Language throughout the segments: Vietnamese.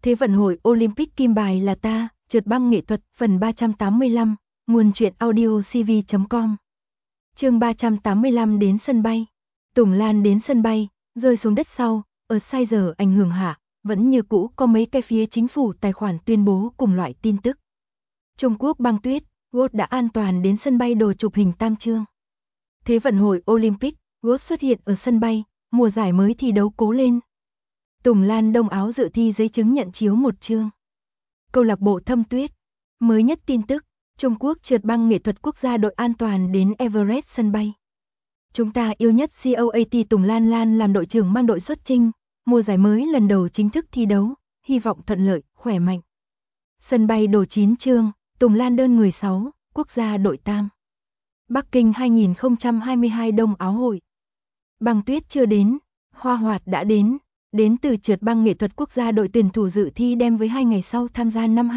Thế vận hội Olympic kim bài là ta, trượt băng nghệ thuật, phần 385, nguồn truyện audio cv.com. Chương 385 đến sân bay. Tùng Lan đến sân bay, rơi xuống đất sau, ở sai giờ ảnh hưởng hạ, vẫn như cũ có mấy cái phía chính phủ tài khoản tuyên bố cùng loại tin tức. Trung Quốc băng tuyết, GOAT đã an toàn đến sân bay đồ chụp hình tam chương. Thế vận hội Olympic, GOAT xuất hiện ở sân bay, mùa giải mới thi đấu cố lên. Tùng Lan đông áo dự thi giấy chứng nhận chiếu một chương. Câu lạc bộ Thâm Tuyết. Mới nhất tin tức, Trung Quốc trượt băng nghệ thuật quốc gia đội an toàn đến Everest sân bay. Chúng ta yêu nhất GOAT Tùng Lan làm đội trưởng mang đội xuất chinh, mùa giải mới lần đầu chính thức thi đấu, hy vọng thuận lợi, khỏe mạnh. Sân bay đồ 9 chương, Tùng Lan đơn người 6, quốc gia đội tam. Bắc Kinh 2022 Đông Áo hội. Băng tuyết chưa đến, hoa hoạt đã đến. Đến từ trượt băng nghệ thuật quốc gia đội tuyển thủ dự thi đem với 2 ngày sau tham gia năm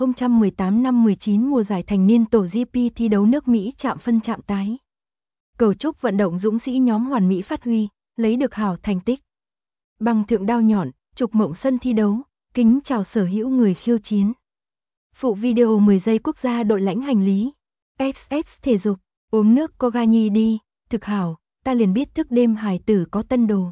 2018 năm 19 mùa giải thành niên tổ GP thi đấu nước Mỹ chạm phân chạm tái. Cầu chúc vận động dũng sĩ nhóm hoàn mỹ phát huy, lấy được hảo thành tích. Băng thượng đao nhọn, trục mộng sân thi đấu, kính chào sở hữu người khiêu chiến. Phụ video 10 giây quốc gia đội lãnh hành lý. XX thể dục, uống nước Cogani đi, thực hảo, ta liền biết thức đêm hài tử có tân đồ.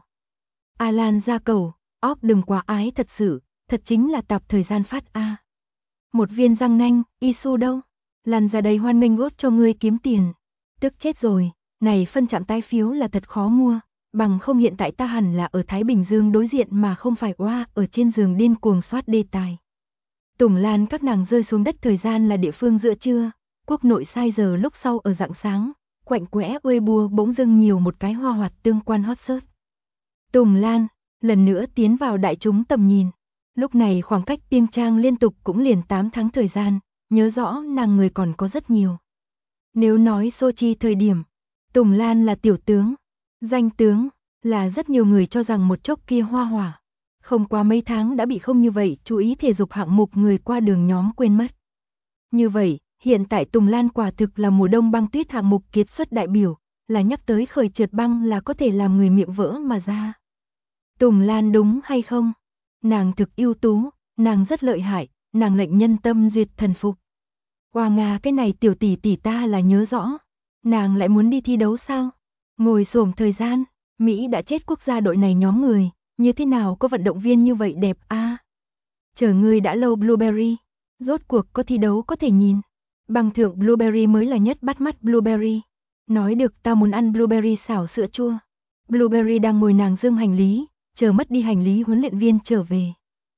Alan ra cầu, óp đừng quá ái thật sự, thật chính là tạp thời gian phát a. Một viên răng nanh, Isu đâu? Lăn ra đây hoan nghênh GOAT cho ngươi kiếm tiền. Tức chết rồi, này phân chạm tái phiếu là thật khó mua, bằng không hiện tại ta hẳn là ở Thái Bình Dương đối diện mà không phải oa ở trên giường điên cuồng soát đề tài. Tùng Lan các nàng rơi xuống đất thời gian là địa phương giữa trưa, quốc nội sai giờ lúc sau ở rạng sáng, quạnh quẽ Weibo bỗng dưng nhiều một cái hoa hoạt tương quan hot search. Tùng Lan, lần nữa tiến vào đại chúng tầm nhìn. Lúc này khoảng cách Pyeongchang liên tục cũng liền 8 tháng thời gian, nhớ rõ nàng người còn có rất nhiều. Nếu nói Sochi thời điểm, Tùng Lan là tiểu tướng, danh tướng, là rất nhiều người cho rằng một chốc kia hoa hỏa. Không qua mấy tháng đã bị không như vậy, chú ý thể dục hạng mục người qua đường nhóm quên mất. Như vậy, hiện tại Tùng Lan quả thực là mùa đông băng tuyết hạng mục kiệt xuất đại biểu, là nhắc tới khởi trượt băng là có thể làm người miệng vỡ mà ra. Tùng Lan đúng hay không? Nàng thực ưu tú, nàng rất lợi hại, nàng lệnh nhân tâm duyệt thần phục. Hoa Nga cái này tiểu tỷ tỷ ta là nhớ rõ. Nàng lại muốn đi thi đấu sao? Ngồi xổm thời gian, Mỹ đã chết quốc gia đội này nhóm người, như thế nào có vận động viên như vậy đẹp a? Chờ ngươi đã lâu Blueberry, rốt cuộc có thi đấu có thể nhìn. Băng thượng Blueberry mới là nhất bắt mắt Blueberry. Nói được tao muốn ăn Blueberry xào sữa chua. Blueberry đang ngồi nàng dương hành lý, chờ mất đi hành lý huấn luyện viên trở về.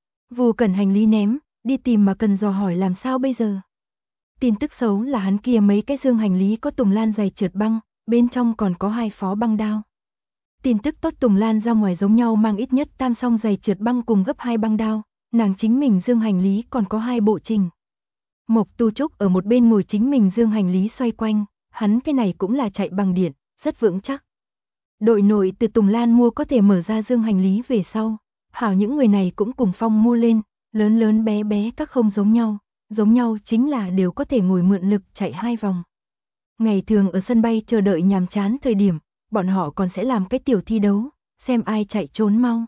Vù cần hành lý ném, đi tìm mà cần dò hỏi làm sao bây giờ. Tin tức xấu là hắn kia mấy cái dương hành lý có Tùng Lan giày trượt băng, bên trong còn có 2 phó băng đao. Tin tức tốt Tùng Lan ra ngoài giống nhau mang ít nhất tam song giày trượt băng cùng gấp 2 băng đao, nàng chính mình dương hành lý còn có 2 bộ trình. Mộc Tu Trúc ở một bên ngồi chính mình dương hành lý xoay quanh, hắn cái này cũng là chạy bằng điện, rất vững chắc. Đội nội từ Tùng Lan mua có thể mở ra dương hành lý về sau, hảo những người này cũng cùng phong mua lên, lớn lớn bé bé các không giống nhau chính là đều có thể ngồi mượn lực chạy 2 vòng. Ngày thường ở sân bay chờ đợi nhàm chán thời điểm, bọn họ còn sẽ làm cái tiểu thi đấu, xem ai chạy trốn mau.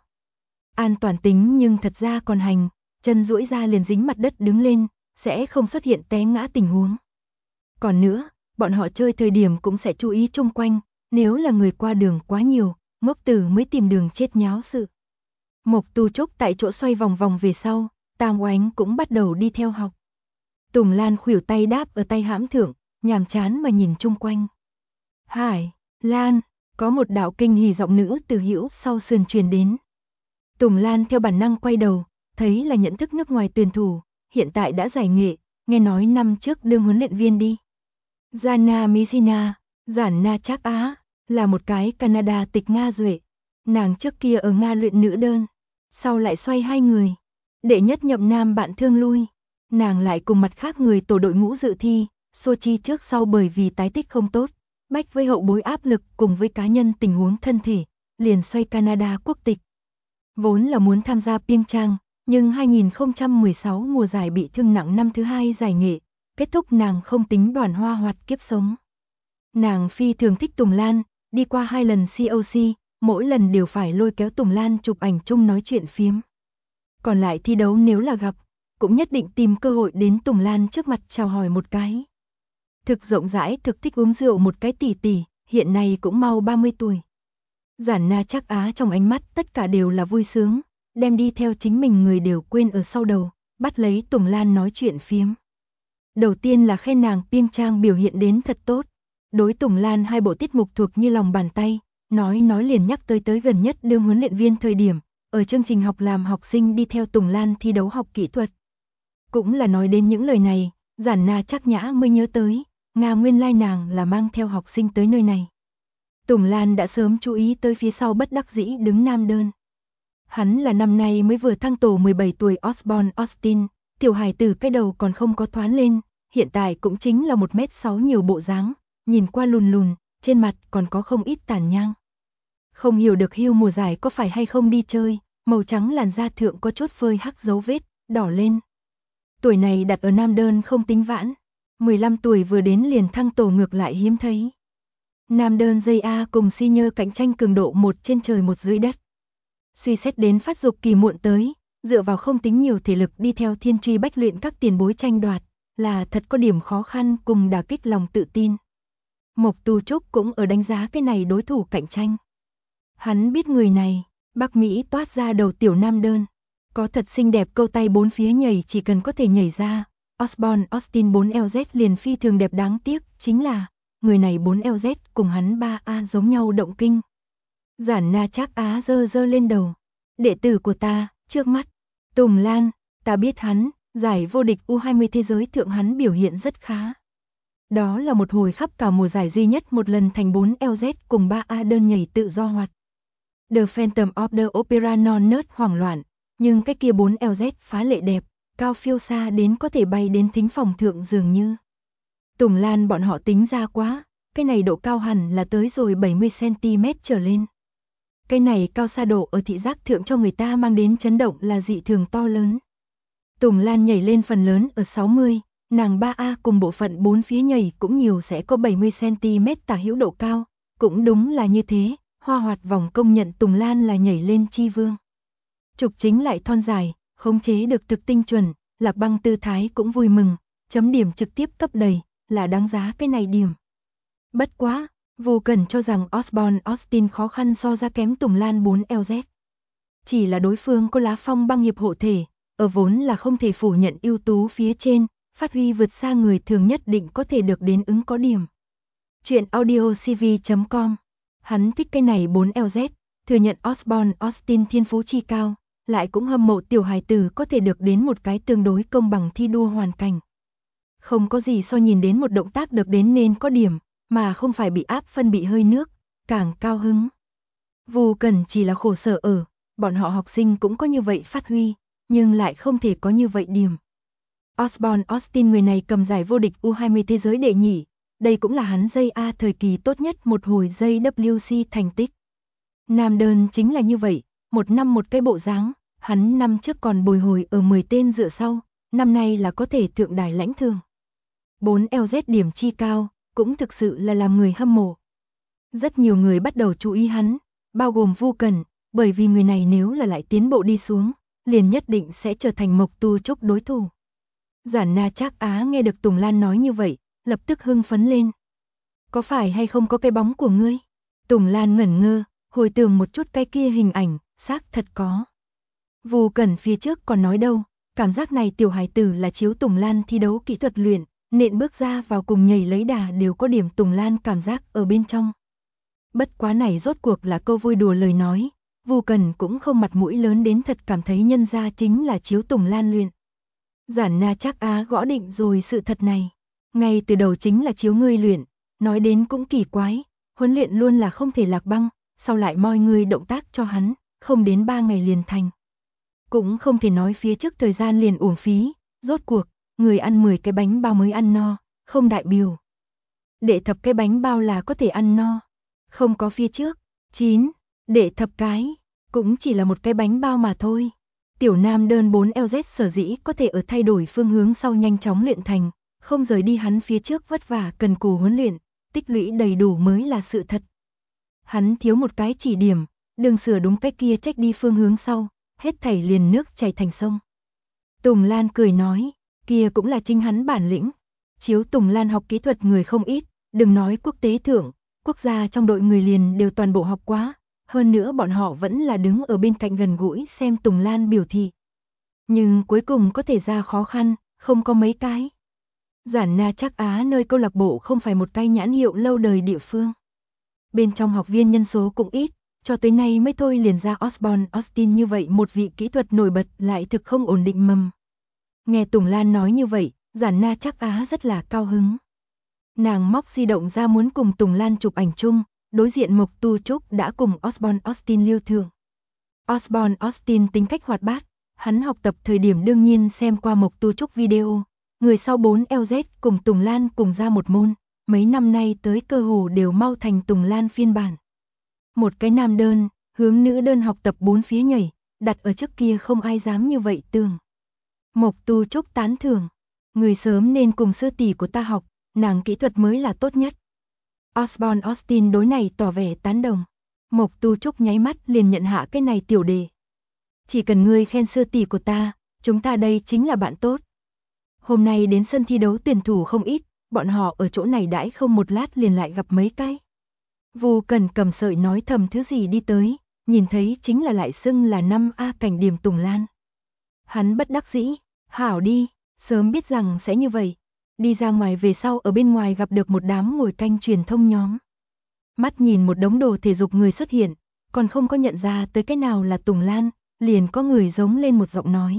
An toàn tính nhưng thật ra còn hành, chân duỗi ra liền dính mặt đất đứng lên, sẽ không xuất hiện té ngã tình huống. Còn nữa, bọn họ chơi thời điểm cũng sẽ chú ý chung quanh, nếu là người qua đường quá nhiều, ngốc tử mới tìm đường chết nháo sự. Mộc Tu Trúc tại chỗ xoay vòng vòng về sau, Tam Oánh cũng bắt đầu đi theo học. Tùng Lan khuỷu tay đáp ở tay hãm thượng, nhàm chán mà nhìn chung quanh. Hải, Lan, có một đạo kinh hỉ giọng nữ từ hữu sau sườn truyền đến. Tùng Lan theo bản năng quay đầu, thấy là nhận thức nước ngoài tuyển thủ, hiện tại đã giải nghệ, nghe nói năm trước đương huấn luyện viên đi. Jana Misina, Giản Na Trác Á, là một cái Canada tịch Nga duệ. Nàng trước kia ở Nga luyện nữ đơn, sau lại xoay 2 người. Đệ nhất nhậm nam bạn thương lui, nàng lại cùng mặt khác người tổ đội ngũ dự thi, Sochi trước sau bởi vì tái tích không tốt, bách với hậu bối áp lực cùng với cá nhân tình huống thân thể, liền xoay Canada quốc tịch. Vốn là muốn tham gia Pyeongchang, nhưng 2016 mùa giải bị thương nặng năm thứ 2 giải nghệ, kết thúc nàng không tính đoàn hoa hoạt kiếp sống. Nàng phi thường thích Tùng Lan, đi qua 2 lần COC, mỗi lần đều phải lôi kéo Tùng Lan chụp ảnh chung nói chuyện phiếm. Còn lại thi đấu nếu là gặp, cũng nhất định tìm cơ hội đến Tùng Lan trước mặt chào hỏi một cái. Thực rộng rãi, thực thích uống rượu một cái tỷ tỷ, hiện nay cũng mau 30 tuổi. Giản Na Trác Á trong ánh mắt tất cả đều là vui sướng, đem đi theo chính mình người đều quên ở sau đầu, bắt lấy Tùng Lan nói chuyện phiếm. Đầu tiên là khen nàng Piêng Trang biểu hiện đến thật tốt. Đối Tùng Lan hai bộ tiết mục thuộc như lòng bàn tay, nói liền nhắc tới gần nhất đương huấn luyện viên thời điểm, ở chương trình học làm học sinh đi theo Tùng Lan thi đấu học kỹ thuật. Cũng là nói đến những lời này, Giản Na Trác Nhã mới nhớ tới, nguyên lai nàng là mang theo học sinh tới nơi này. Tùng Lan đã sớm chú ý tới phía sau bất đắc dĩ đứng nam đơn. Hắn là năm nay mới vừa thăng tổ 17 tuổi Osborne Austin, tiểu hài tử cái đầu còn không có thoán lên, hiện tại cũng chính là 1m6 nhiều bộ dáng, nhìn qua lùn lùn, trên mặt còn có không ít tàn nhang. Không hiểu được hưu mùa giải có phải hay không đi chơi, màu trắng làn da thượng có chốt phơi hắc dấu vết, đỏ lên. Tuổi này đặt ở nam đơn không tính vãn, 15 tuổi vừa đến liền thăng tổ ngược lại hiếm thấy. Nam đơn dây A cùng senior cạnh tranh cường độ một trên trời một dưới đất. Suy xét đến phát dục kỳ muộn tới, dựa vào không tính nhiều thể lực đi theo thiên truy bách luyện các tiền bối tranh đoạt, là thật có điểm khó khăn cùng đả kích lòng tự tin. Mộc Tu Trúc cũng ở đánh giá cái này đối thủ cạnh tranh. Hắn biết người này, Bắc Mỹ toát ra đầu tiểu nam đơn, có thật xinh đẹp câu tay bốn phía nhảy chỉ cần có thể nhảy ra. Osborne Austin 4LZ liền phi thường đẹp, đáng tiếc chính là người này 4LZ cùng hắn 3A giống nhau động kinh. Giản Na Trác Á giơ lên đầu. Đệ tử của ta, trước mắt, Tùng Lan, ta biết hắn, giải vô địch U20 thế giới thượng hắn biểu hiện rất khá. Đó là một hồi khắp cả mùa giải duy nhất một lần thành 4LZ cùng 3A đơn nhảy tự do hoạt. The Phantom of the Opera non nớt hoảng loạn, nhưng cái kia 4LZ phá lệ đẹp, cao phiêu xa đến có thể bay đến thính phòng thượng dường như. Tùng Lan bọn họ tính ra quá, cái này độ cao hẳn là tới rồi 70cm trở lên. Cái này cao xa độ ở thị giác thượng cho người ta mang đến chấn động là dị thường to lớn. Tùng Lan nhảy lên phần lớn ở 60, nàng 3A cùng bộ phận bốn phía nhảy cũng nhiều sẽ có 70cm tả hữu độ cao, cũng đúng là như thế, Hoa Hoạt vòng công nhận Tùng Lan là nhảy lên chi vương. Trục chính lại thon dài, khống chế được thực tinh chuẩn, Lạc Băng tư thái cũng vui mừng, chấm điểm trực tiếp cấp đầy, là đáng giá cái này điểm. Bất quá, Vô Cẩn cho rằng Osborne Austin khó khăn so ra kém Tùng Lan 4LZ. Chỉ là đối phương có lá phong băng hiệp hộ thể, ở vốn là không thể phủ nhận ưu tú phía trên, phát huy vượt xa người thường nhất định có thể được đến ứng có điểm. Chuyện audiocv.com. Hắn thích cái này 4LZ, thừa nhận Osborne Austin thiên phú chi cao, lại cũng hâm mộ tiểu hài tử có thể được đến một cái tương đối công bằng thi đua hoàn cảnh. Không có gì so nhìn đến một động tác được đến nên có điểm, mà không phải bị áp phân bị hơi nước, càng cao hứng. Vô Cẩn chỉ là khổ sở ở, bọn họ học sinh cũng có như vậy phát huy, nhưng lại không thể có như vậy điểm. Osborne Austin người này cầm giải vô địch U20 thế giới đệ nhị, đây cũng là hắn dây A thời kỳ tốt nhất một hồi dây WC thành tích. Nam đơn chính là như vậy, một năm một cái bộ dáng, hắn năm trước còn bồi hồi ở 10 tên dựa sau, năm nay là có thể thượng đài lãnh thường. 4LZ điểm chi cao, cũng thực sự là làm người hâm mộ. Rất nhiều người bắt đầu chú ý hắn, bao gồm Vô Cẩn, bởi vì người này nếu là lại tiến bộ đi xuống, liền nhất định sẽ trở thành Mộc Tu Trúc đối thủ. Giản Na Trác Á nghe được Tùng Lan nói như vậy, lập tức hưng phấn lên. Có phải hay không có cái bóng của ngươi? Tùng Lan ngẩn ngơ, hồi tưởng một chút cái kia hình ảnh, xác thật có. Vô Cẩn phía trước còn nói đâu, cảm giác này tiểu hài tử là chiếu Tùng Lan thi đấu kỹ thuật luyện, nện bước ra vào cùng nhảy lấy đà đều có điểm Tùng Lan cảm giác ở bên trong. Bất quá này rốt cuộc là câu vui đùa lời nói, Vô Cẩn cũng không mặt mũi lớn đến thật cảm thấy nhân ra chính là chiếu Tùng Lan luyện. Giản Na Trác Á gõ định rồi sự thật này, ngay từ đầu chính là chiếu ngươi luyện, nói đến cũng kỳ quái, huấn luyện luôn là không thể Lạc Băng, sau lại moi ngươi động tác cho hắn, không đến 3 ngày liền thành. Cũng không thể nói phía trước thời gian liền uổng phí, rốt cuộc, người ăn 10 cái bánh bao mới ăn no, không đại biểu. Đệ thập cái bánh bao là có thể ăn no, không có phía trước, 9, đệ thập cái, cũng chỉ là một cái bánh bao mà thôi. Tiểu nam đơn 4LZ sở dĩ có thể ở thay đổi phương hướng sau nhanh chóng luyện thành, không rời đi hắn phía trước vất vả cần cù huấn luyện, tích lũy đầy đủ mới là sự thật. Hắn thiếu một cái chỉ điểm, đừng sửa đúng cách kia trách đi phương hướng sau, hết thảy liền nước chảy thành sông. Tùng Lan cười nói, kia cũng là chính hắn bản lĩnh. Chiếu Tùng Lan học kỹ thuật người không ít, đừng nói quốc tế thượng, quốc gia trong đội người liền đều toàn bộ học quá, hơn nữa bọn họ vẫn là đứng ở bên cạnh gần gũi xem Tùng Lan biểu thị. Nhưng cuối cùng có thể ra khó khăn, không có mấy cái. Giản Na Trác Á nơi câu lạc bộ không phải một cái nhãn hiệu lâu đời địa phương. Bên trong học viên nhân số cũng ít, cho tới nay mới thôi liền ra Osborne Austin như vậy một vị kỹ thuật nổi bật lại thực không ổn định mầm. Nghe Tùng Lan nói như vậy, Giản Na Trác Á rất là cao hứng. Nàng móc di động ra muốn cùng Tùng Lan chụp ảnh chung, đối diện Mộc Tu Trúc đã cùng Osborne Austin lưu thưởng. Osborne Austin tính cách hoạt bát, hắn học tập thời điểm đương nhiên xem qua Mộc Tu Trúc video, người sau 4LZ cùng Tùng Lan cùng ra một môn, mấy năm nay tới cơ hồ đều mau thành Tùng Lan phiên bản. Một cái nam đơn, hướng nữ đơn học tập bốn phía nhảy, đặt ở trước kia không ai dám như vậy tưởng. Mộc Tu Trúc tán thưởng, người sớm nên cùng sư tỷ của ta học, nàng kỹ thuật mới là tốt nhất. Osborne Austin đối này tỏ vẻ tán đồng. Mộc Tu Trúc nháy mắt liền nhận hạ cái này tiểu đề. Chỉ cần ngươi khen sư tỷ của ta, chúng ta đây chính là bạn tốt. Hôm nay đến sân thi đấu tuyển thủ không ít, bọn họ ở chỗ này đãi không một lát liền lại gặp mấy cái. Vu Cần cầm sợi nói thầm thứ gì đi tới, nhìn thấy chính là lại xưng là 5A Cảnh Điểm Tùng Lan. Hắn bất đắc dĩ, hảo đi, sớm biết rằng sẽ như vậy. Đi ra ngoài về sau ở bên ngoài gặp được một đám ngồi canh truyền thông nhóm. Mắt nhìn một đống đồ thể dục người xuất hiện, còn không có nhận ra tới cái nào là Tùng Lan, liền có người giống lên một giọng nói.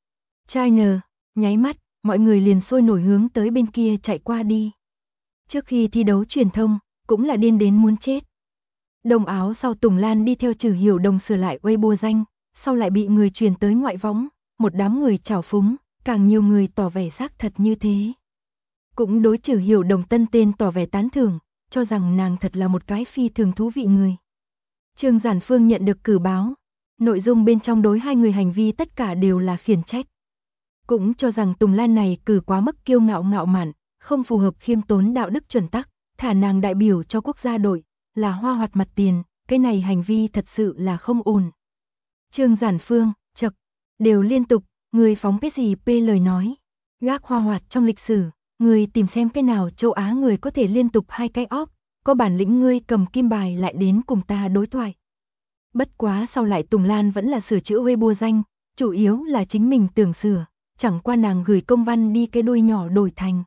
China, nháy mắt, mọi người liền sôi nổi hướng tới bên kia chạy qua đi. Trước khi thi đấu truyền thông, cũng là điên đến muốn chết. Đồng áo sau Tùng Lan đi theo Trử Hiểu Đồng sửa lại Weibo danh, sau lại bị người truyền tới ngoại võng, một đám người trào phúng, càng nhiều người tỏ vẻ xác thật như thế. Cũng đối Trử Hiểu Đồng tân tên tỏ vẻ tán thưởng, cho rằng nàng thật là một cái phi thường thú vị người. Trương Giản Phương nhận được cử báo, nội dung bên trong đối hai người hành vi tất cả đều là khiển trách. Cũng cho rằng Tùng Lan này cử quá mức kiêu ngạo ngạo mạn, không phù hợp khiêm tốn đạo đức chuẩn tắc, thả nàng đại biểu cho quốc gia đội, là hoa hoạt mặt tiền, cái này hành vi thật sự là không ổn. Trương Giản Phương, chậc, đều liên tục, người phóng cái gì lời nói, gác hoa hoạt trong lịch sử, người tìm xem cái nào châu Á người có thể liên tục hai cái óp, có bản lĩnh ngươi cầm kim bài lại đến cùng ta đối thoại. Bất quá sau lại Tùng Lan vẫn là sửa chữa Weibo danh, chủ yếu là chính mình tưởng sửa, chẳng qua nàng gửi công văn đi cái đuôi nhỏ đổi thành.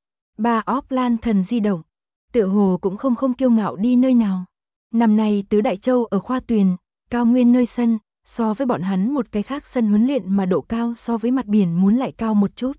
Ba óp Lan thần di động, tựa hồ cũng không kiêu ngạo đi nơi nào. Năm nay tứ đại châu ở khoa tuyền, cao nguyên nơi sân, so với bọn hắn một cái khác sân huấn luyện mà độ cao so với mặt biển muốn lại cao một chút.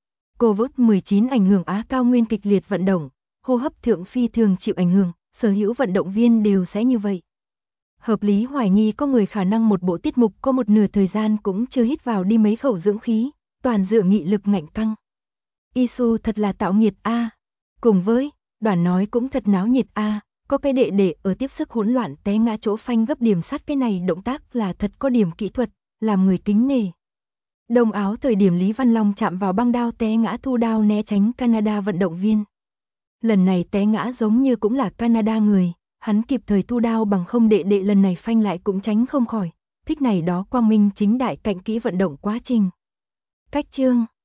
Covid-19 ảnh hưởng Á cao nguyên kịch liệt vận động, hô hấp thượng phi thường chịu ảnh hưởng, sở hữu vận động viên đều sẽ như vậy. Hợp lý hoài nghi có người khả năng một bộ tiết mục có một nửa thời gian cũng chưa hít vào đi mấy khẩu dưỡng khí, toàn dựa nghị lực ngạnh căng. Isu thật là tạo nghiệt a. Cùng với, đoàn nói cũng thật náo nhiệt a, có cái đệ đệ ở tiếp sức hỗn loạn té ngã chỗ phanh gấp điểm sắt, cái này động tác là thật có điểm kỹ thuật, làm người kính nể. Đông Áo thời điểm Lý Văn Long chạm vào băng đao té ngã thu đao né tránh Canada vận động viên. Lần này té ngã giống như cũng là Canada người, hắn kịp thời thu đao bằng không đệ đệ lần này phanh lại cũng tránh không khỏi, thích này đó quang minh chính đại cạnh kỹ vận động quá trình. Cách chương